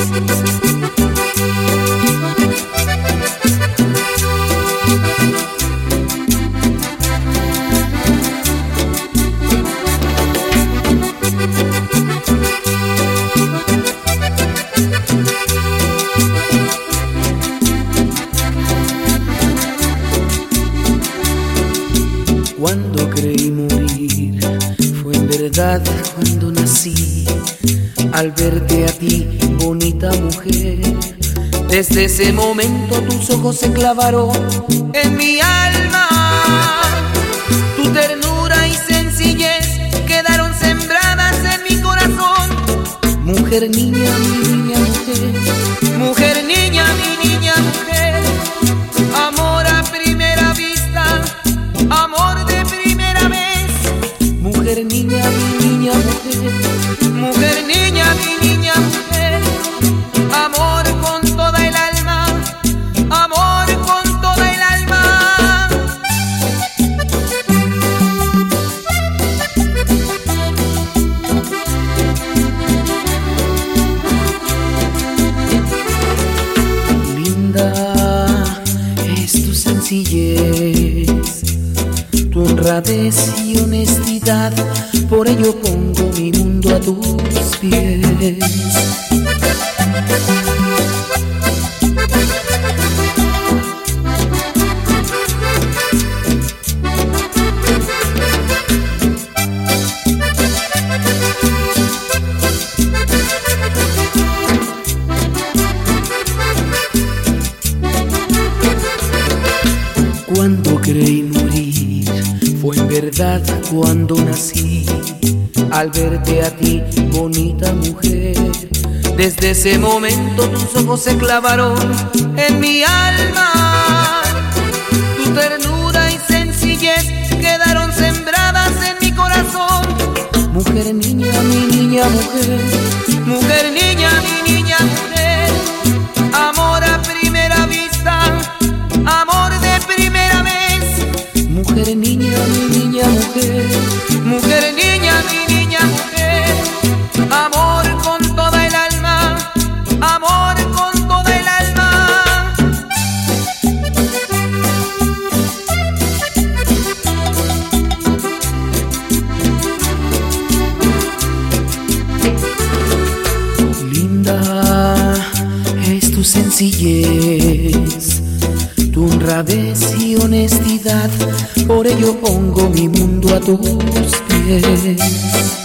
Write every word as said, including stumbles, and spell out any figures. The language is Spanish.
Cuando creí morir, fue en verdad cuando nací. Al verte a ti, bonita mujer, desde ese momento tus ojos se clavaron en mi alma. Tu ternura y sencillez quedaron sembradas en mi corazón. Mujer, niña, mi niña, mujer. Mujer, niña, mi niña, mujer. Amor a primera vista, amor de primera vez. Mujer, niña, mi niña, mujer. Mujer, niña, mi niña, mujer. Amor con toda el alma, amor con toda el alma. Linda es tu sencillez, tu honradez y honestidad, por ello pongo mi mundo a tus pies. Cuando creí morir, fue en verdad cuando nací. Al verte a ti, bonita mujer, desde ese momento tus ojos se clavaron en mi alma. Tu ternura y sencillez quedaron sembradas en mi corazón. Mujer, niña, mi niña, mujer. Mujer, niña, mi niña, mujer. Amor a primera vista, amor de primera vez. Mujer, niña, mi niña, mujer. Mujer, niña, mi niña, mujer. Amor con toda el alma, amor con toda el alma. Linda es tu sencillez, tu honradez y honestidad, por ello pongo mi mundo a tus pies.